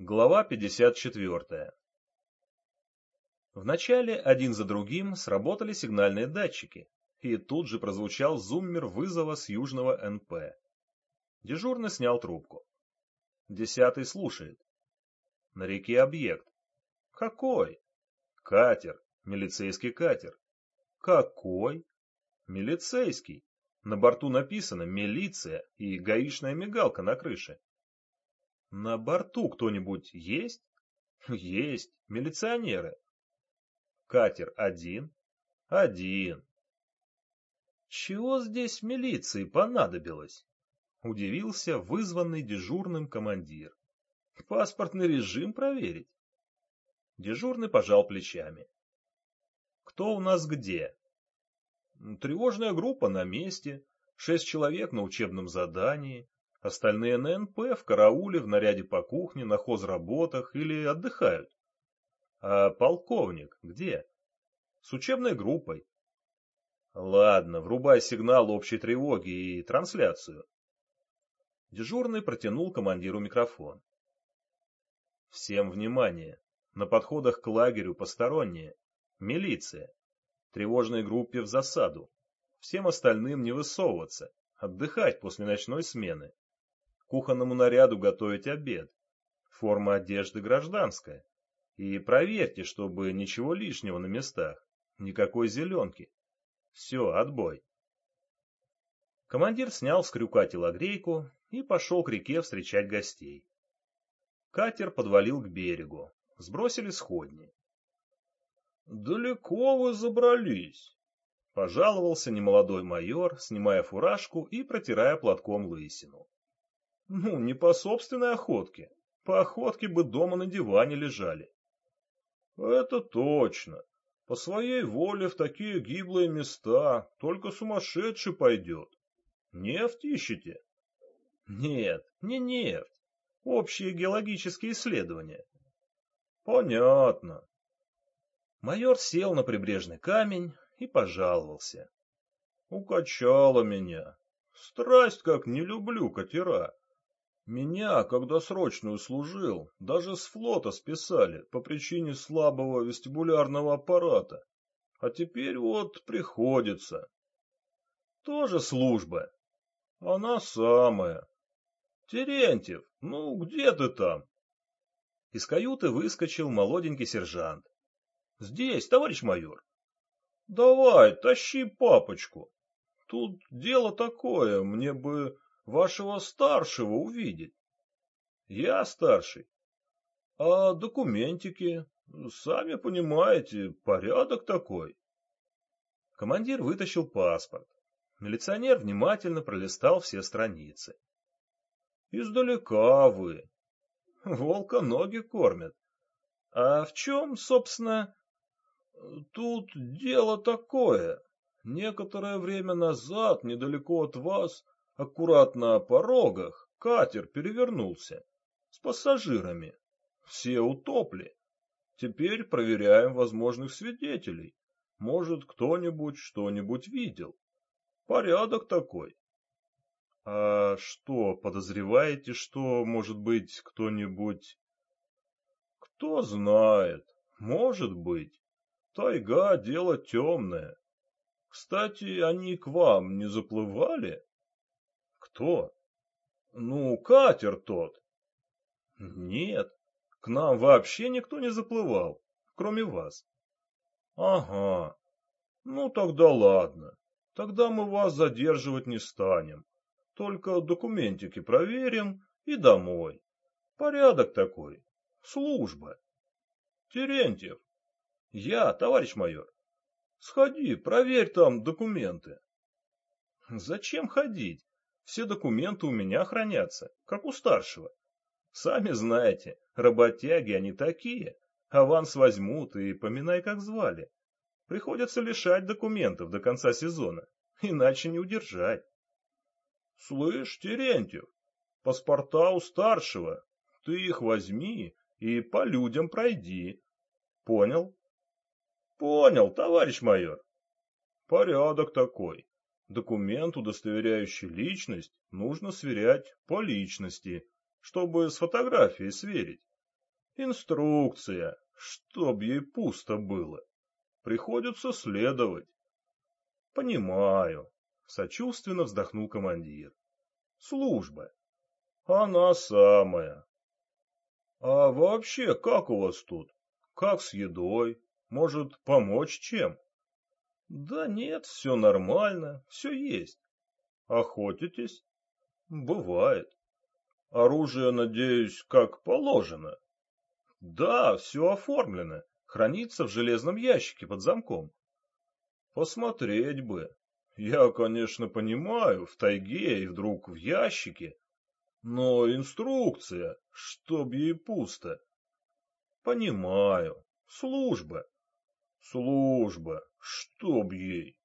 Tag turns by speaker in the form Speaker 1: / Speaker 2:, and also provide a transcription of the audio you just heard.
Speaker 1: Глава 54. Вначале один за другим сработали сигнальные датчики, и тут же прозвучал зуммер вызова с южного НП. Дежурный снял трубку. 10-й слушает. На реке объект. Какой? Катер. Милицейский катер. Какой? Милицейский. На борту написано «Милиция» и гаишная мигалка на крыше. На борту кто-нибудь есть? Есть. Милиционеры. Катер один? Один. Чего здесь милиции понадобилось? Удивился вызванный дежурным командир. Паспортный режим проверить? Дежурный пожал плечами. Кто у нас где? Тревожная группа на месте, 6 человек на учебном задании, остальные на НП, в карауле, в наряде по кухне, на хозработах или отдыхают. А полковник где? С учебной группой. Ладно, врубай сигнал общей тревоги и трансляцию. Дежурный протянул командиру микрофон. Всем внимание. На подходах к лагерю посторонние. Милиция. Тревожной группе в засаду. Всем остальным не высовываться. Отдыхать после ночной смены. Кухонному наряду готовить обед. Форма одежды гражданская. И проверьте, чтобы ничего лишнего на местах. Никакой зеленки. Все, отбой. Командир снял с крюка телогрейку и пошел к реке встречать гостей. Катер подвалил к берегу. Сбросили сходни. «Далеко вы забрались», — пожаловался немолодой майор, снимая фуражку и протирая платком лысину. «Ну, не по собственной охотке. По охотке бы дома на диване лежали». «Это точно. По своей воле в такие гиблые места только сумасшедший пойдет. Нефть ищете?» «Нет, не нефть. Общие геологические исследования». «Понятно». Майор сел на прибрежный камень и пожаловался. «Укачало меня. Страсть как не люблю катера. Меня, когда срочную служил, даже с флота списали по причине слабого вестибулярного аппарата. А теперь вот приходится. Тоже служба. Она самая. Терентьев, ну где ты там?» Из каюты выскочил молоденький сержант. «Здесь, товарищ майор». «Давай, тащи папочку. Тут дело такое, мне бы вашего старшего увидеть». «Я старший. А документики? Сами понимаете, порядок такой». Командир вытащил паспорт. Милиционер внимательно пролистал все страницы. «Издалека вы. Волка ноги кормят. А в чем, собственно...» «Тут дело такое. Некоторое время назад, недалеко от вас, аккуратно на порогах, катер перевернулся. С пассажирами. Все утопли. Теперь проверяем возможных свидетелей. Может, кто-нибудь что-нибудь видел. Порядок такой». «А что, подозреваете, что, может быть, кто-нибудь...» «Кто знает. Может быть. Тайга — дело темное. Кстати, они к вам не заплывали?» «Кто?» «Ну, катер тот». «Нет, к нам вообще никто не заплывал, кроме вас». «Ага, ну тогда ладно. Тогда мы вас задерживать не станем. Только документики проверим и домой. Порядок такой. Служба». «Терентьев». «Я, товарищ майор». «Сходи, проверь там документы». «Зачем ходить? Все документы у меня хранятся, как у старшего. Сами знаете, работяги они такие. Аванс возьмут и поминай, как звали. Приходится лишать документов до конца сезона, иначе не удержать». «Слышь, Терентьев, паспорта у старшего. Ты их возьми и по людям пройди. Понял?» «Понял, товарищ майор». «Порядок такой. Документ, удостоверяющий личность, нужно сверять по личности, чтобы с фотографией сверить. Инструкция, чтоб ей пусто было. Приходится следовать. Понимаю. Сочувственно вздохнул командир. Служба. Она самая. А вообще, как у вас тут? Как с едой? Может, помочь чем? Да нет, все нормально, все есть. Охотитесь? Бывает. Оружие, надеюсь, как положено. Да, все оформлено. Хранится в железном ящике под замком. Посмотреть бы. Я, конечно, понимаю, в тайге и вдруг в ящике. Но инструкция, чтоб ей пусто. Понимаю. Служба. Служба. Чтоб ей.